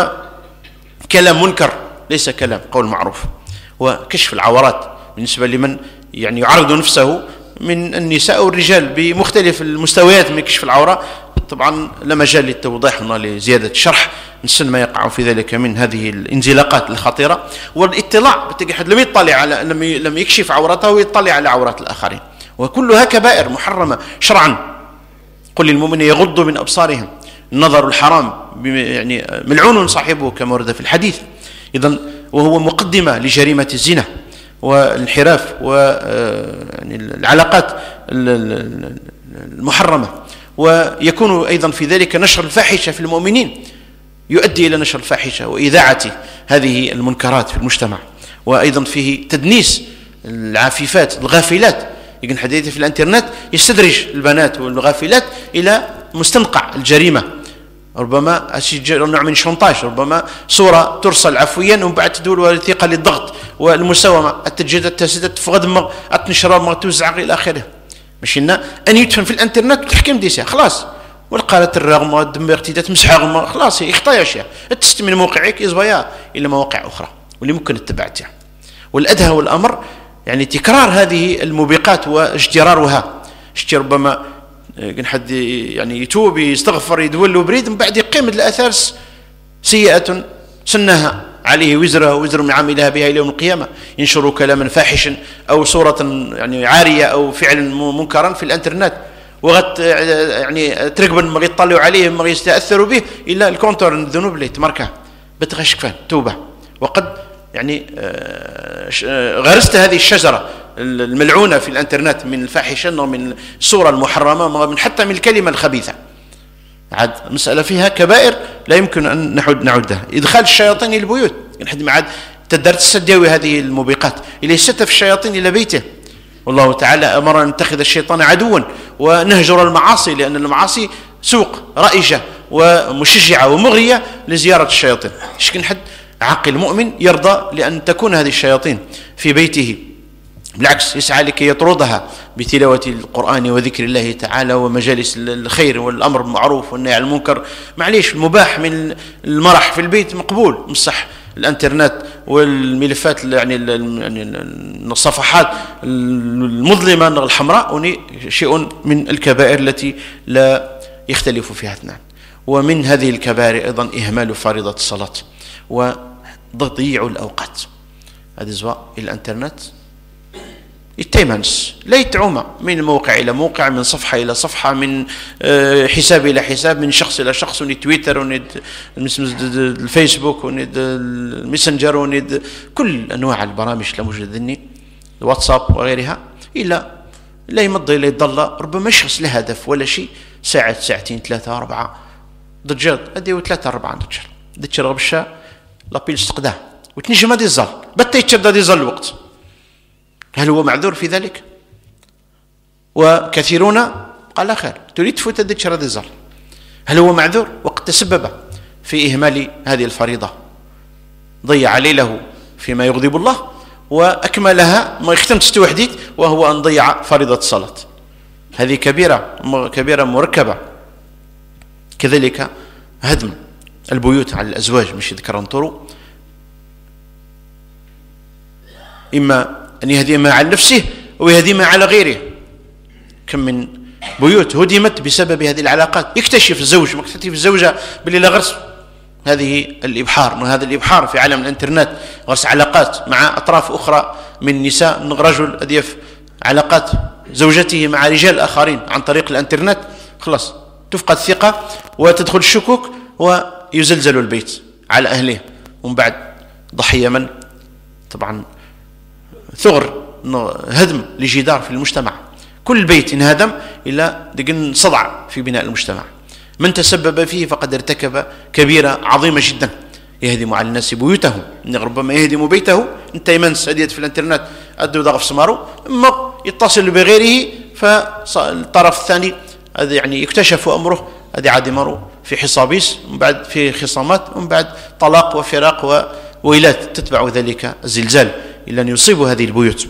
وكلام منكر ليس كلام قول معروف وكشف العورات بالنسبة لمن يعني يعرض نفسه من النساء والرجال بمختلف المستويات من كشف العورة. طبعا لا مجال للتوضيح هنا لزيادة الشرح نسن ما يقع في ذلك من هذه الانزلاقات الخطيرة والاطلاع بتجحد لم يطلع على لم لم يكشف عورته ويطلع على عورات الآخرين وكلها كبائر محرمة شرعا. قل للمؤمنين يغضوا من أبصارهم النظر الحرام يعني ملعون صاحبه كما ورد في الحديث. إذن وهو مقدمة لجريمة الزنا والانحراف والعلاقات المحرمة. ويكون أيضا في ذلك نشر الفاحشة في المؤمنين يؤدي إلى نشر الفاحشة وإذاعة هذه المنكرات في المجتمع. وأيضا فيه تدنيس العفيفات الغافلات يمكن حديث في الانترنت يستدرج البنات والغافلات إلى مستنقع الجريمة. ربما نوع من الشونطاج ربما صورة ترسل عفويا ومن بعد تدور وثيقة للضغط والمساومة التجديد التسديد تفقد أتنشر ما توزع إلى آخره. مش إن أن يدفن في الانترنت وتحكم ديسها خلاص والقالت الرغم دمرتي تمسحها غما خلاص يخطا اشياء تست من موقعك يزبايا الى مواقع اخرى واللي ممكن اتبعتها. والادهى والامر يعني تكرار هذه الموبقات واجترارها. اشتي ربما كان حد يعني يتوب يستغفر يدول بريد من بعد يقيم الاثار سيئه سنها عليه وزرها وزر من عاملها بها الى يوم القيامه. ينشر كلاما فاحشا او صوره يعني عاريه او فعلا منكرا في الانترنت وغت يعني ترقبا ما يطلعوا عليه ما يستاثروا به الا الكونتر الذنوب اللي تمركها بتغش كفان توبه. وقد يعني غرست هذه الشجره الملعونه في الانترنت من الفاحشه ومن الصوره المحرمه من حتى من الكلمه الخبيثه. عاد مساله فيها كبائر لا يمكن ان نعد نعدها. ادخال الشياطين الى البيوت نحد ما عاد تدرت تسداوي هذه الموبقات الى ستف الشياطين الى بيته. والله تعالى امر ان نتخذ الشيطان عدوا ونهجر المعاصي لان المعاصي سوق رائجه ومشجعه ومغريه لزياره الشياطين. شكن حد عاقل مؤمن يرضى لان تكون هذه الشياطين في بيته، بالعكس يسعى لكي يطردها بتلاوة القرآن وذكر الله تعالى ومجالس الخير والأمر بالمعروف والنهي عن المنكر. معليش المباح من المرح في البيت مقبول، مصح الانترنت والملفات يعني الصفحات المظلمة الحمراء شيء من الكبائر التي لا يختلف فيها اثنان. ومن هذه الكبائر أيضا إهمال فريضة الصلاة وتضييع الأوقات. هذه زواء الانترنت التيمنس لا يتعوم من موقع إلى موقع، من صفحة إلى صفحة، من حساب إلى حساب، من شخص إلى شخص، ونيد تويتر ونيد الفيسبوك ونيد الميسنجر ونيد كل أنواع البرامج الموجودة الواتساب وغيرها. إلا لا يمضي إلا يضل ربما شخص له هدف ولا شيء ساعة ساعتين ثلاثة أربعة ضجر أدي ثلاثة أربعة ضجر ضجر غب الشا لابيل استقداه وتنجم هذه الظل بتا يتشد هذه الظل الوقت. هل هو معذور في ذلك؟ وكثيرون قال خير تريد تفوت الذكر هذا الزر. هل هو معذور؟ وقد تسبب في إهمال هذه الفريضة، ضيع ليله فيما يغضب الله وأكملها ما يختم تستوحديت وهو أن ضيع فريضة الصلاة. هذه كبيرة كبيرة مركبة. كذلك هدم البيوت على الأزواج مش يذكر انطروا، إما أن يهدم على نفسه ويهدم على غيره. كم من بيوت هدمت بسبب هذه العلاقات. يكتشف الزوج مكتشف الزوجة باللي لا غرس هذه الإبحار من هذا الإبحار في عالم الإنترنت، غرس علاقات مع أطراف أخرى من نساء، رجل أضيف علاقات زوجته مع رجال آخرين عن طريق الإنترنت. خلاص تفقد الثقة وتدخل الشكوك ويزلزل البيت على أهله. ومن بعد ضحية من طبعا ثغر هدم لجدار في المجتمع. كل بيت انهدم إلا دقن صدع في بناء المجتمع. من تسبب فيه فقد ارتكب كبيرة عظيمة جدا. يهدم على الناس بيوتهم، ربما يهدم بيته انت يمنس هديت في الانترنت أدو ضغف سمارو، اما يتصل بغيره فالطرف الثاني هذا يعني يكتشف أمره هذه عادي مرو في حصابيس ومن بعد في خصامات ومن بعد طلاق وفراق وويلات تتبع ذلك الزلزال إلا أن يصيب هذه البيوت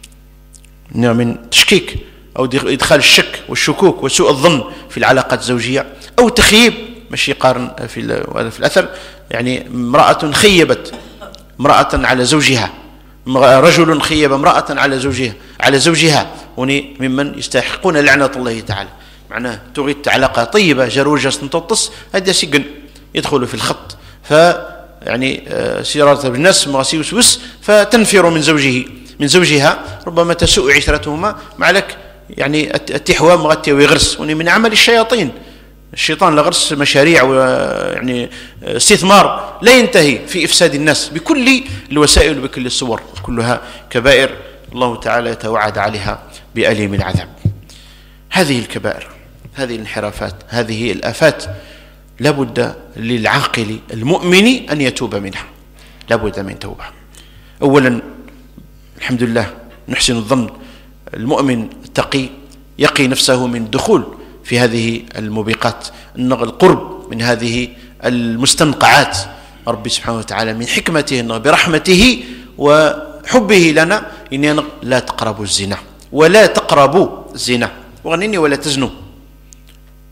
من تشكيك أو إدخال الشك والشكوك وسوء الظن في العلاقات الزوجية أو تخييب. ماشي قارن في في الأثر يعني امرأة خيبت امرأة على زوجها، رجل خيب امرأة على زوجها على زوجها وني ممن يستحقون لعنة الله تعالى. معناه تغيت علاقة طيبة جروجة سنتوطس هذا سجن يدخل في الخط ف يعني سيارة بالناس مغسي وسوس فتنفر من زوجه من زوجها، ربما تسوء عشرتهما مع لك يعني التحوى مغتي ويغرس وني من عمل الشياطين. الشيطان لغرس مشاريع ويعني استثمار لا ينتهي في إفساد الناس بكل الوسائل وبكل الصور، كلها كبائر الله تعالى يتوعد عليها بأليم العذاب. هذه الكبائر، هذه الانحرافات، هذه الآفات لابد للعاقل المؤمن أن يتوب منها، لابد من توبة. أولا الحمد لله نحسن الظن المؤمن التقي يقي نفسه من الدخول في هذه الموبقات، القرب من هذه المستنقعات. ربي سبحانه وتعالى من حكمته برحمته وحبه لنا إن لا تقربوا الزنا ولا تقربوا الزنا وغنيني ولا تزنوا.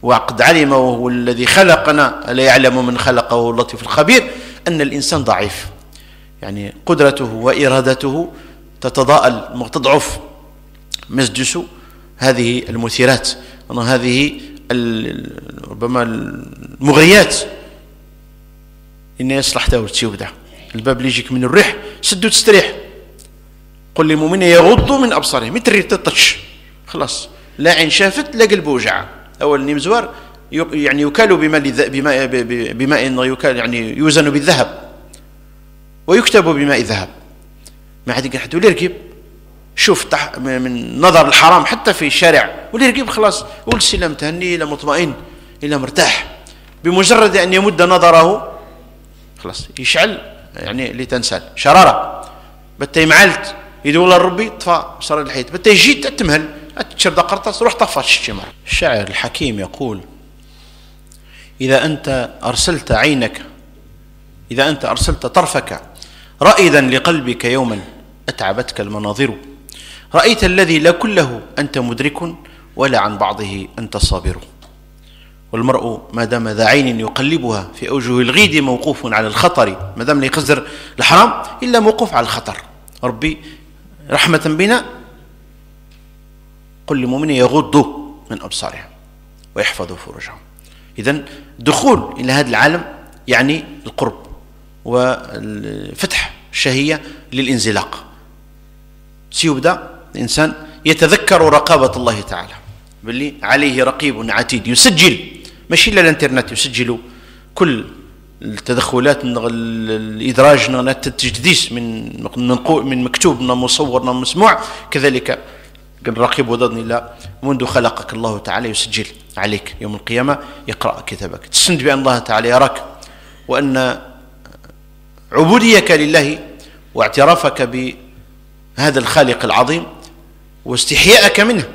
وقد علم وهو الذي خلقنا ألا يعلم من خلق وهو اللطيف الخبير أن الإنسان ضعيف، يعني قدرته وإرادته تتضاءل وتضعف مسجس هذه المثيرات، هذه ربما المغريات. إن يصلح داول تيوبدا الباب اللي يجيك من الريح سدو تستريح. قل للمؤمنين يغضوا من أبصارهم، متري تطش خلاص، لا عين شافت لا قلب وجع. أول نمزوار يعني يكال بماء بماء بماء يكال يعني يوزن بالذهب ويكتب بماء ذهب. ما عاد يقعد ولا يركب، شوف من نظر الحرام حتى في الشارع ولا يركب خلاص، ولسي لا متهني لا مطمئن إلا مرتاح. بمجرد أن يمد نظره خلاص يشعل يعني لتنسال شرارة. بتا معلت يدول الربي طفى صار الحيط، بتا يجي تمهل تشرد قرطاس روح طفى الشمر. الشاعر الحكيم يقول: إذا أنت أرسلت عينك إذا أنت أرسلت طرفك رائدا لقلبك يوما أتعبتك المناظر، رأيت الذي لا كله أنت مدرك ولا عن بعضه أنت صابر. والمرء ما دام ذا عين يقلبها في أوجه الغيد موقوف على الخطر، ما دام لا يقصر الحرام إلا موقوف على الخطر. ربي رحمة بنا قل للمؤمنين يغضوا من أبصارهم ويحفظوا فروجهم. إذن دخول إلى هذا العالم يعني القرب وفتح الشهية للانزلاق. سيبدأ الإنسان يتذكر رقابة الله تعالى، باللي عليه رقيب عتيد يسجل، ماشي إلا الانترنت، يسجل كل التدخلات، الإدراج، التجديس من من مكتوب من مصور من مسموع. كذلك الرقيب وضدني لا منذ خلقك الله تعالى يسجل عليك يوم القيامة، يقرأ كتابك، تسند بأن الله تعالى يراك، وأن عبوديك لله واعترافك بهذا الخالق العظيم واستحياءك منه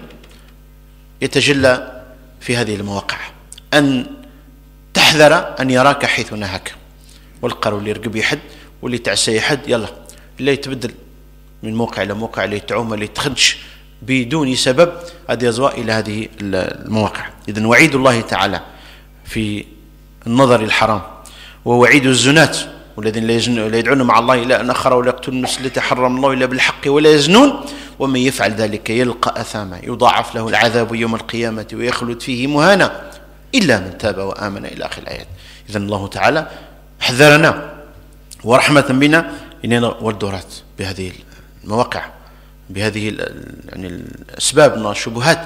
يتجلى في هذه المواقع. أن تحذر أن يراك حيث نهاك، والقروا اللي يرقب يحد واللي تعسى يحد، يلا اللي يتبدل من موقع إلى موقع، اللي تعوم اللي تخدش بدون سبب، هذه يزوى إلى هذه المواقع. إذن وعيد الله تعالى في النظر الحرام ووعيد الزنات والذين لا يدعون مع الله إلا أن آخر ولا يقتلون النفس التي حرم الله إلا بالحق ولا يزنون ومن يفعل ذلك يلقى أثاما يضاعف له العذاب يوم القيامة ويخلد فيه مهانا إلا من تاب وآمن إلى آخر الآيات. إذن الله تعالى حذرنا ورحمة بنا إننا والدورات بهذه المواقع، بهذه يعني الأسباب من الشبهات،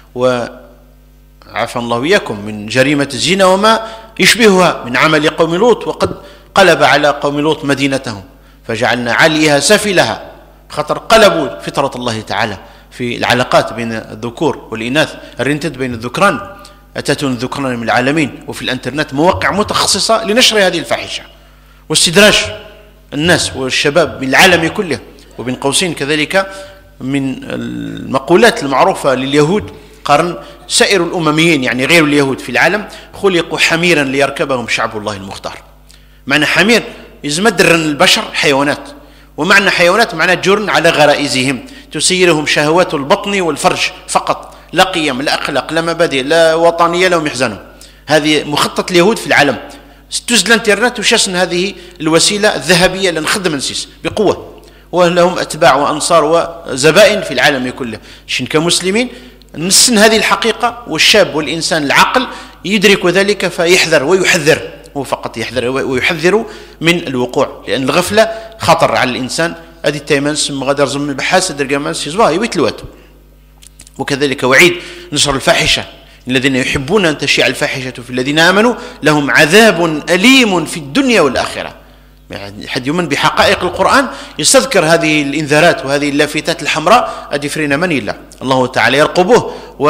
وعافى الله وإياكم من جريمة الزنا وما يشبهها من عمل قوم لوط. وقد قلب على قوم لوط مدينتهم فجعلنا عليها سفلها، خطر قلبوا فطرة الله تعالى في العلاقات بين الذكور والإناث، الرنتد بين الذكران، أتتون الذكران من العالمين. وفي الانترنت مواقع متخصصة لنشر هذه الفاحشة واستدراج الناس والشباب من العالم كله. وبين قوسين كذلك من المقولات المعروفة لليهود قرن سائر الأمميين يعني غير اليهود في العالم خلقوا حميرا ليركبهم شعب الله المختار. معنى حمير يزمدر البشر حيوانات، ومعنى حيوانات معنى جرن على غرائزهم تسيرهم شهوات البطن والفرج فقط، لا قيم لا أخلاق لا مبادئ لا وطنية لهم يحزنون. هذه مخطط اليهود في العالم. ستوز الانترنت وشاسن هذه الوسيلة الذهبية لنخدم نسيس بقوة، ولهم أتباع وأنصار وزبائن في العالم كله. شن كمسلمين نسن هذه الحقيقة، والشاب والإنسان العقل يدرك ذلك فيحذر ويحذر، هو فقط يحذر ويحذر من الوقوع، لأن الغفلة خطر على الإنسان. هذه التيمانس غادر زم البحاس درجامانس يزوا يبيت الواد. وكذلك وعيد نشر الفاحشة، الذين يحبون أن تشيع الفاحشة في الذين آمنوا لهم عذاب أليم في الدنيا والآخرة. يعني حد يؤمن بحقائق القرآن يستذكر هذه الإنذارات وهذه اللافتات الحمراء أدفرين من الله. الله تعالى يرقبه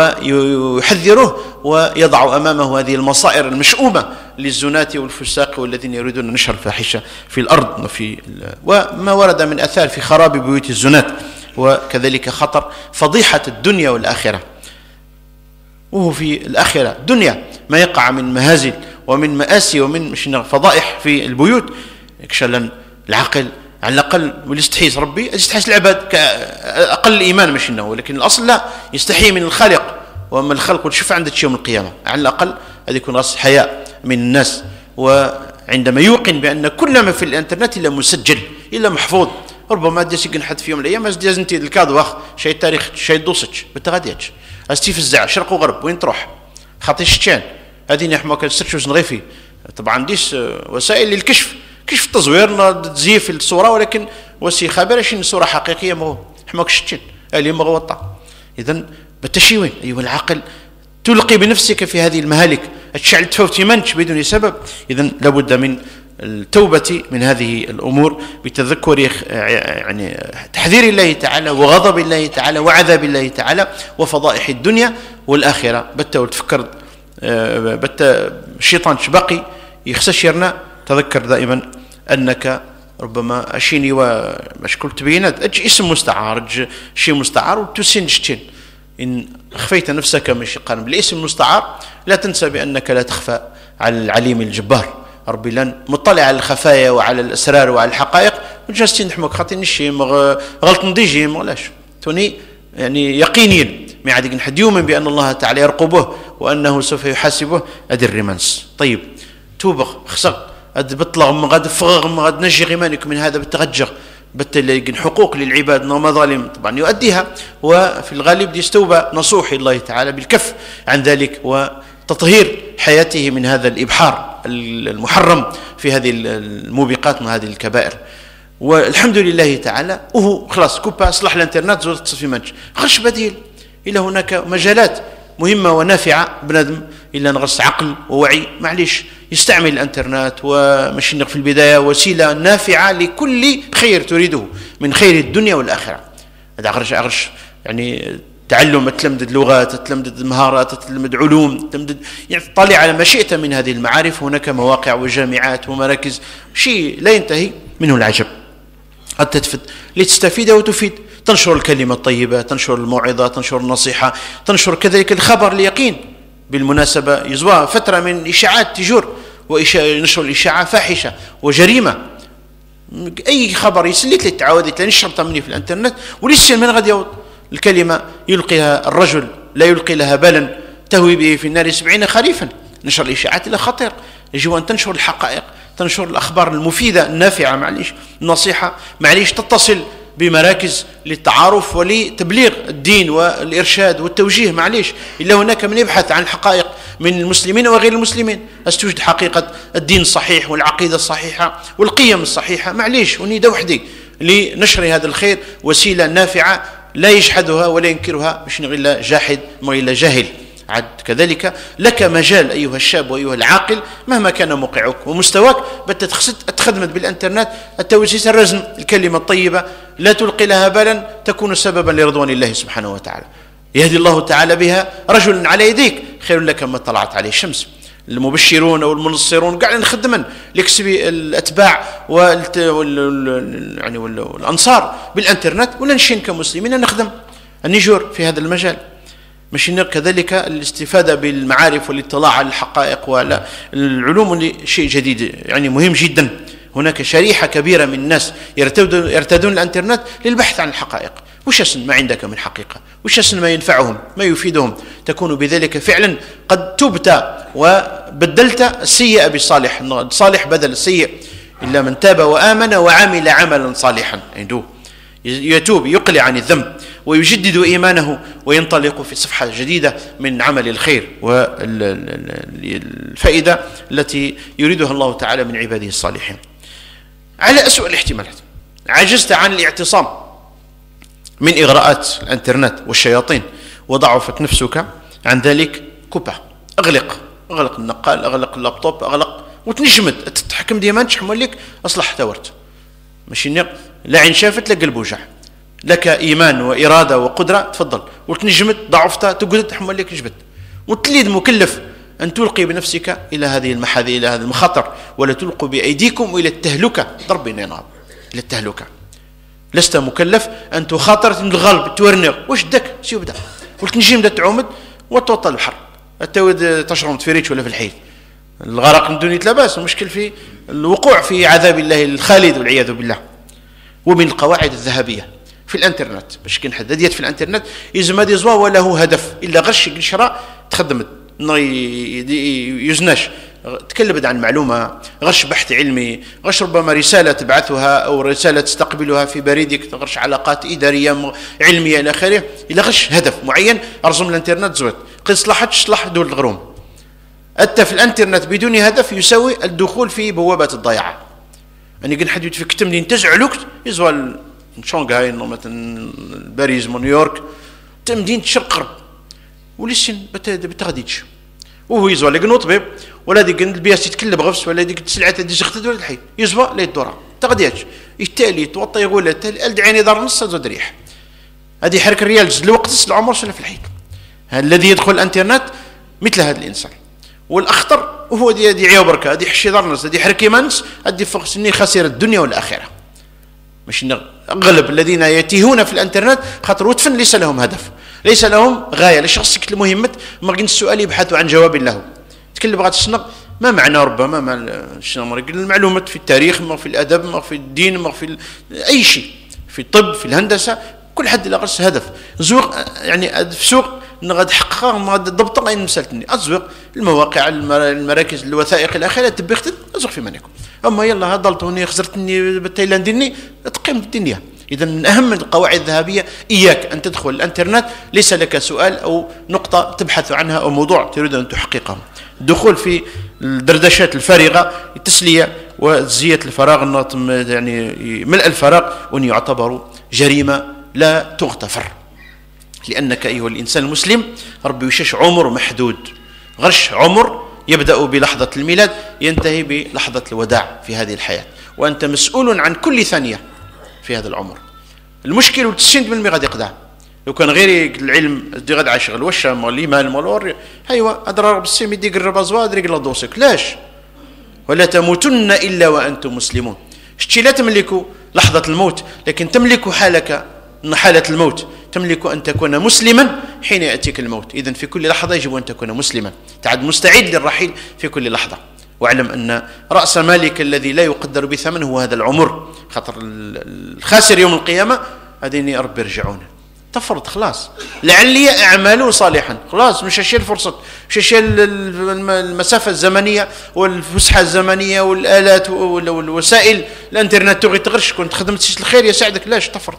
ويحذره ويضع أمامه هذه المصائر المشؤومة للزناة والفساق والذين يريدون نشر الفاحشة في الأرض وفي وما ورد من أثار في خراب بيوت الزناة، وكذلك خطر فضيحة الدنيا والآخرة. وهو في الآخرة دنيا ما يقع من مهازل ومن مآسي ومن مش فضائح في البيوت يكشلن العقل على الأقل ويستحيس ربي يستحيس العباد كأقل إيمان مش إنه، ولكن الأصل لا يستحي من الخالق وأما الخلق والشفاعة عند يوم القيامة. على الأقل هذا يكون راس حياء من الناس، وعندما يوقن بأن كل ما في الإنترنت إلا مسجل إلا محفوظ. ربما ديس ينحد في يوم من الأيام ديز انت الكادو واخ شيء تاريخ شيء دوسج بتغاديتش استي في الزع شرق وغرب وين تروح خاطي شتان هذه نحن كان سيرش نغيفي. طبعا ديس وسائل للكشف، كشف التزوير تزييف الصورة، ولكن وسي خبر شي صورة حقيقية ما هو حماك شتان اللي مغوطة. إذن بالتشيوين أيها العاقل تلقي بنفسك في هذه المهالك الشعل تفوتي منش بدون سبب. إذن لابد من التوبة من هذه الأمور بتذكر يعني تحذير الله تعالى وغضب الله تعالى وعذاب الله تعالى وفضائح الدنيا والآخرة. بتا وتفكر بتا الشيطان شبقي يخسشرنا. تذكر دائما أنك ربما أشيني ومشكل تبينات أج اسم مستعار أج شيء مستعار وتسين شتين. إن خفيت نفسك من شقان بالاسم المستعار لا تنسى بأنك لا تخفى على العليم الجبار. ربي لن مطلع على الخفايا وعلى الأسرار وعلى الحقائق وجالسين نحمك خاطر نشي غلط نضيجي مغلاش توني يعني يقينيا ما عاد نحد يؤمن بأن الله تعالى يرقبه وأنه سوف يحاسبه أدي الرمانس. طيب توبغ خسق أد بطلع من غاد فغغ من غاد نجي غيمانك من هذا بتغجر بتلاقي حقوق للعباد ومظالم طبعا يؤديها، وفي الغالب دي استوبة نصوح الله تعالى بالكف عن ذلك وتطهير حياته من هذا الإبحار المحرم في هذه الموبقات وهذه الكبائر. والحمد لله تعالى وهو خلاص كوبا أصلح الانترنت زورت في منش خش بديل. إلا هناك مجالات مهمة ونافعة بنادم إلا نغص عقل ووعي معليش يستعمل الانترنت ومشي في البداية وسيلة نافعة لكل خير تريده من خير الدنيا والآخرة. هذا أغرش أغرش يعني تعلم تلمدد لغات تلمدد مهارات تلمد علوم تلمدد يعني تطلع على ما شئت من هذه المعارف. هناك مواقع وجامعات ومراكز شيء لا ينتهي منه العجب. قد تتفد لتستفيد وتفيد، تنشر الكلمة الطيبة، تنشر الموعظة، تنشر النصيحة، تنشر كذلك الخبر اليقين. بالمناسبة يزوى فترة من إشاعات تجور ونشر الإشاعة فاحشة وجريمة. أي خبر يسليت للتعاودي تنشر تمني في الانترنت ولسه من غد يوض الكلمة يلقيها الرجل لا يلقي لها بالا تهوي به في النار سبعين خريفا. نشر الإشاعات إلى خطير. يجب أن تنشر الحقائق، تنشر الأخبار المفيدة النافعة معليش النصيحة معليش تتصل بمراكز للتعارف ولتبليغ الدين والإرشاد والتوجيه معليش. إلا هناك من يبحث عن الحقائق من المسلمين وغير المسلمين أستوجد حقيقة الدين الصحيح والعقيدة الصحيحة والقيم الصحيحة معليش ونيدا وحدي لنشر هذا الخير وسيلة نافعة لا يجحدها ولا ينكرها مش إلا جاحد ما إلا جاهل. عد كذلك لك مجال أيها الشاب وأيها العاقل مهما كان موقعك ومستواك تخدمت بالإنترنت التوسيس الرزم الكلمة الطيبة لا تلقي لها بالا تكون سببا لرضوان الله سبحانه وتعالى. يهدي الله تعالى بها رجل على يديك خير لك ما طلعت عليه الشمس. المبشرون أو المنصرون قاعد نخدمن لكسب الأتباع والت... وال... يعني والأنصار بالإنترنت وننشين كمسلمين نخدم النجور في هذا المجال. ماشي كذلك الاستفادة بالمعارف والاطلاع على الحقائق وعلى العلوم شيء جديد يعني مهم جدا. هناك شريحة كبيرة من الناس يرتدون, يرتدون الانترنت للبحث عن الحقائق. وش أسن ما عندك من حقيقة، وش أسن ما ينفعهم ما يفيدهم، تكون بذلك فعلا قد تبت وبدلت السيئة بالصالح، الصالح بدل السيء. إلا من تاب وآمن وعمل عملا صالحا عنده يتوب يقلع عن الذنب ويجدد إيمانه وينطلق في صفحة جديدة من عمل الخير والفائدة التي يريدها الله تعالى من عباده الصالحين. على أسوأ الاحتمالات عجزت عن الاعتصام من إغراءات الانترنت والشياطين وضعفت نفسك عن ذلك كوبا أغلق أغلق النقال أغلق اللابتوب أغلق وتنجمد تتحكم ديما تحمل لك أصلح تورت ماشي نق لا عين شافت لك قلب وجع لك إيمان وإرادة وقدرة تفضل وتنجمت ضعفت تقعد تحمل لك جبت وتليد مكلف أن تلقي بنفسك إلى هذه المحاذير إلى هذا المخاطر ولا تلقوا بأيديكم إلى التهلكة ضربنا ينعب إلى التهلكة. لست مكلف أن تخاطر الغلب تورنغ واش دك سيو بدا وتنجم دا تعومد وتوطل البحر التود تشرم تفريتش ولا في الحيط الغرق من دون لا باس. المشكل في الوقوع في عذاب الله الخالد والعياذ بالله. ومن القواعد الذهبية في في الانترنت باش كاين حداديات في الانترنت يزم هذه زوا وله هدف الا غش قشره تخدمت يزناش تكلبد عن معلومه غش بحث علمي غش ربما رساله تبعثها او رساله تستقبلها في بريدك غش علاقات اداريه علميه الى اخره الا غش هدف معين ارزم الانترنت زوت قد صلحت صلح دول الغروم. أتى في الانترنت بدون هدف يساوي الدخول في بوابه الضياع. يعني قد حد في كتم ينتزع لوكت يزوال شونغهاي مثلا باريس نيويورك تمدين الشرق غرب ولسن بتغديتش وهو يزوى لقنو طبيب ولا ديك البياس يتكلب غفص ولا ديك السلعه تدي زختد ولا الحي يزوى لا يدورها تغديتش التالي توطي يقول الدعيني دار نص زود ريح هذه حرك الريال زد الوقت العمر ولا في الحي. الذي يدخل الانترنت مثل هذا الانسان والاخطر وهو دي دي عيو بركه هذه حشي دار نص هذه حركي منس هذه فوق سني خسر الدنيا والاخره. مش اغلب الذين يتيهون في الانترنت خاطر وتفن ليس لهم هدف ليس لهم غايه لشخص كل مهمه ما قين السؤال يبحثوا عن جواب له تكلم بغات السنق ما معنى ربما ما شنو المعلومات في التاريخ ما في الادب ما في الدين ما في اي شيء في الطب في الهندسه كل حد له غرس هدف زوق يعني في سوق نغاد حقها ما ضبط غير مسالتني ازوق المواقع المراكز الوثائق الاخيره تبي خدت ازوق في منكم اما يلا ضلتوني خسرتني بالتايلانديني تقيم الدنيا. اذا من اهم القواعد الذهبيه اياك ان تدخل الانترنت ليس لك سؤال او نقطه تبحث عنها او موضوع تريد ان تحققه. الدخول في الدردشات الفارغه التسليه وزية الفراغ يعني ملء الفراغ وان يعتبر جريمه لا تغتفر لانك ايها الانسان المسلم ربي وشش عمر محدود غرش عمر يبدا بلحظه الميلاد ينتهي بلحظه الوداع في هذه الحياه وانت مسؤول عن كل ثانيه في هذا العمر. المشكل تسعين بالمئة غادي يقضى لو كان غير العلم دي غادي عاشغل واش الايمان مالور ايوا اضرار بالسيم يدي قرب ازوا دريك لا دوسك لاش ولا تموتن الا وانتم مسلمون. شتي لا تملكوا لحظه الموت لكن تملك حالك حاله الموت تملك ان تكون مسلما حين ياتيك الموت. اذا في كل لحظه يجب ان تكون مسلما تعد مستعد للرحيل في كل لحظه واعلم ان راس مالك الذي لا يقدر بثمن هو هذا العمر خاطر الخاسر يوم القيامه هذين ربي يرجعون تفرط خلاص لعلي اعمال صالحا خلاص مش هشيل الفرصه مش هشيل المسافه الزمنيه والفسحه الزمنيه والالات والوسائل الانترنت تغي تغرش كنت خدمت شيء الخير يساعدك لاش تفرط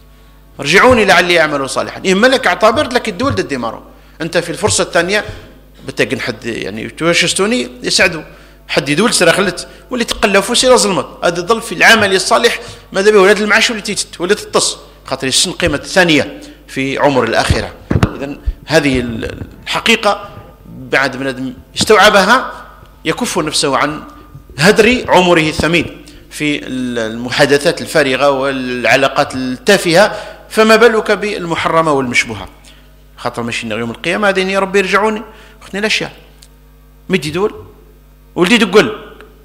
رجعوني لعلي اعمل صالحا. اما لك اعتبرت لك الدول ضد ديمارو انت في الفرصه الثانيه بتقن حد يعني توشستوني يساعدوا حد يدول سرا خلت واللي تقلفوا سيره ظلمت هذا ظل في العمل الصالح ماذا به ولاد المعاش واللي تيتت ولا تتص خاطر السن قيمه الثانيه في عمر الاخره. اذا هذه الحقيقه بعد بنادم يستوعبها يكف نفسه عن هدر عمره الثمين في المحادثات الفارغه والعلاقات التافهه فما بالك بالمحرمه والمشبوهه خاطر ماشي يوم القيامه هذين يا ربي يرجعوني اختني الاشياء مدي دول ولدي تقول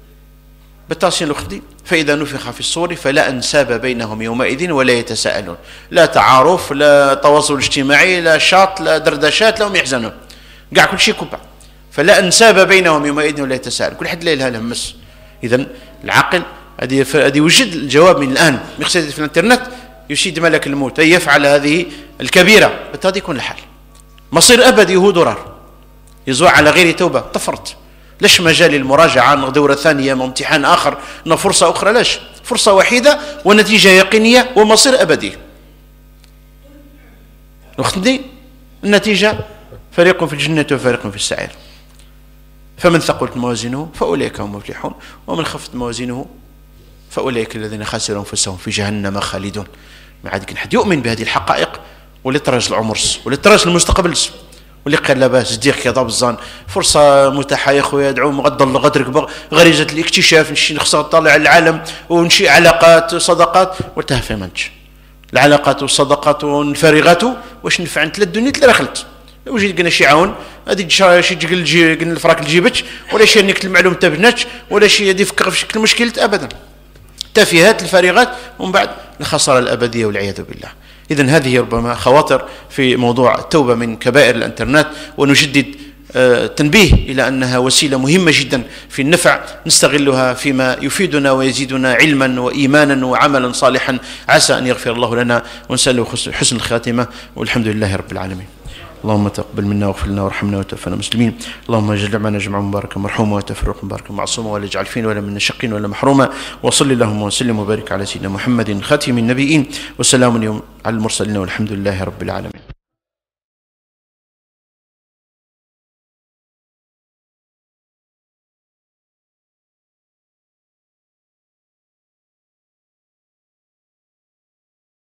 بالتاسين الاخدي فاذا نفخ في الصور فلا انساب بينهم يومئذ ولا يتساءلون لا تعارف لا تواصل اجتماعي لا شاط لا دردشات لا هم يحزنون كاع كل شيء كبع فلا انساب بينهم يومئذ ولا يتساءل كل حد لا لها همس. اذا العقل هذه هذه وجد الجواب من الان مقصد في الانترنت يشيد ملك الموت أن يفعل هذه الكبيرة بالتالي يكون الحال مصير أبدي هو ضرر يزوع على غير توبة طفرت ليش مجال للمراجعة دورة ثانية امتحان آخر فرصة أخرى ليش فرصة وحيدة ونتيجة يقينية ومصير أبدي. وخدني النتيجة فريق في الجنة وفريق في السعير فمن ثقلت موازينه فأولئك هم المفلحون ومن خفت موازينه فأولئك الذين خسروا أنفسهم في جهنم خالدون. ما عاد كان حد يؤمن بهذه الحقائق واللي طرش العمرس واللي طرش المستقبل واللي قال لاباس ديك يا ضاب الظن فرصه متاحه يا خويا ادعو مغض غدرك غريزه الاكتشاف نمشي نخصها نطلع العالم ونشي علاقات صداقات وتهفى منش العلاقات والصداقات والفارغات واش نفع انت الدنيا تلا خلت وجيت قلنا شي عاون هذه شي تقول جي قلنا الفراك لجيبتش ولا شي نيك المعلوم تبناتش ولا شي يدي فكر في شكل مشكله ابدا تافهات الفارغات ومن بعد الخساره الابديه والعياذ بالله. إذن هذه ربما خواطر في موضوع التوبة من كبائر الانترنت ونجدد تنبيه إلى أنها وسيلة مهمة جدا في النفع، نستغلها فيما يفيدنا ويزيدنا علما وإيمانا وعملا صالحا، عسى أن يغفر الله لنا ونسأله حسن الخاتمة، والحمد لله رب العالمين. اللهم تقبل منا واغفر لنا وارحمنا وتوفنا مسلمين. اللهم اجعل معنا جمعا مباركا مرحوما وتفرقا مباركا معصوما، ولا اجعل فينا ولا منا شقيا ولا محروما. وصل اللهم وسلم وبارك على سيدنا محمد خاتم النبيين، والسلام اليوم على المرسلين والحمد لله رب العالمين.